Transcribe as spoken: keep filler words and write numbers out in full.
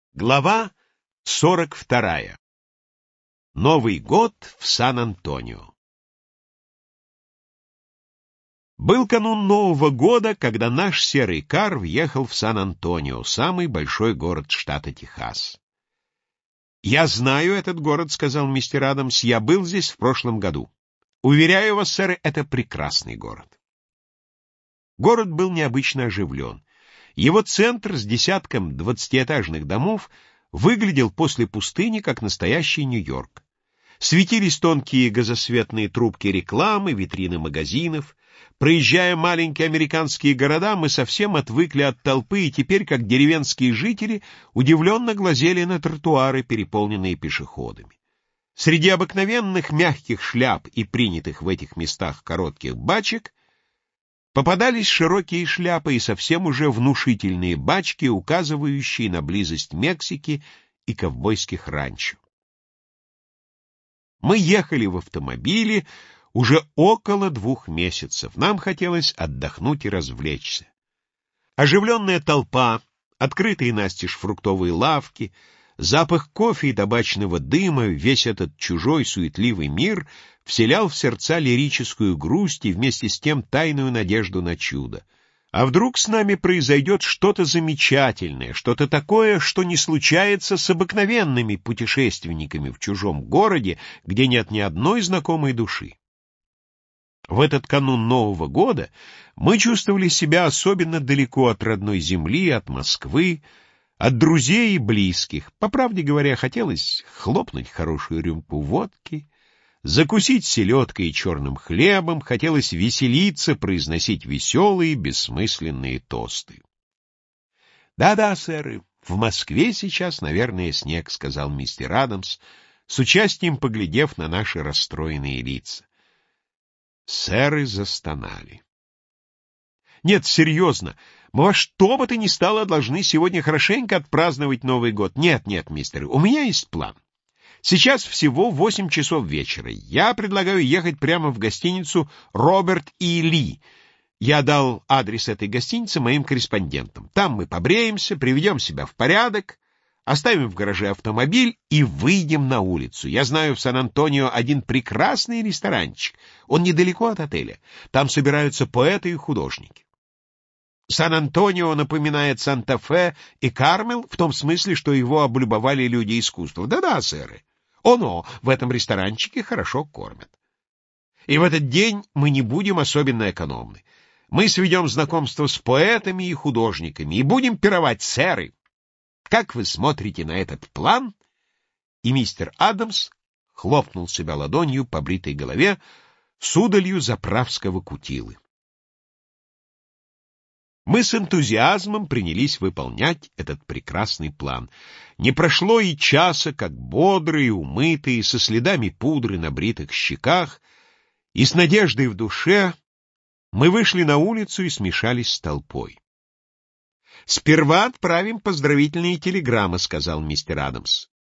Глава сорок вторая. Новый год в Сан-Антонио. Был канун Нового года, когда наш серый кар въехал в Сан-Антонио, самый большой город штата Техас. «Я знаю этот город», — сказал мистер Адамс, — «я был здесь в прошлом году. Уверяю вас, сэр, это прекрасный город». Город был необычно оживлен. Его центр с десятком двадцатиэтажных домов выглядел после пустыни, как настоящий Нью-Йорк. Светились тонкие газосветные трубки рекламы, витрины магазинов. Проезжая маленькие американские города, мы совсем отвыкли от толпы, и теперь, как деревенские жители, удивленно глазели на тротуары, переполненные пешеходами. Среди обыкновенных мягких шляп и принятых в этих местах коротких бачек попадались широкие шляпы и совсем уже внушительные бачки, указывающие на близость Мексики и ковбойских ранчо. Мы ехали в автомобиле уже около двух месяцев. Нам хотелось отдохнуть и развлечься. Оживленная толпа, открытые настежь фруктовые лавки, запах кофе и табачного дыма, весь этот чужой суетливый мир вселял в сердца лирическую грусть и вместе с тем тайную надежду на чудо. А вдруг с нами произойдет что-то замечательное, что-то такое, что не случается с обыкновенными путешественниками в чужом городе, где нет ни одной знакомой души? В этот канун Нового года мы чувствовали себя особенно далеко от родной земли, от Москвы, от друзей и близких. По правде говоря, хотелось хлопнуть хорошую рюмку водки, закусить селедкой и черным хлебом, хотелось веселиться, произносить веселые, бессмысленные тосты. «Да-да, сэры, в Москве сейчас, наверное, снег», — сказал мистер Адамс, с участием поглядев на наши расстроенные лица. Сэры застонали. «Нет, серьезно, мы во что бы то ни стало должны сегодня хорошенько отпраздновать Новый год. Нет, нет, мистер, у меня есть план. Сейчас всего восемь часов вечера. Я предлагаю ехать прямо в гостиницу «Роберт и Ли». Я дал адрес этой гостиницы моим корреспондентам. Там мы побреемся, приведем себя в порядок, оставим в гараже автомобиль и выйдем на улицу. Я знаю в Сан-Антонио один прекрасный ресторанчик. Он недалеко от отеля. Там собираются поэты и художники. Сан-Антонио напоминает Санта-Фе и Кармел в том смысле, что его облюбовали люди искусства. Да-да, сэры. Оно, в этом ресторанчике хорошо кормят. И в этот день мы не будем особенно экономны. Мы сведем знакомство с поэтами и художниками и будем пировать, сэры. Как вы смотрите на этот план?» И мистер Адамс хлопнул себя ладонью по бритой голове с удалью заправского кутилы. Мы с энтузиазмом принялись выполнять этот прекрасный план. Не прошло и часа, как бодрые, умытые, со следами пудры на бритых щеках и с надеждой в душе мы вышли на улицу и смешались с толпой. «Сперва отправим поздравительные телеграммы», — сказал мистер Адамс.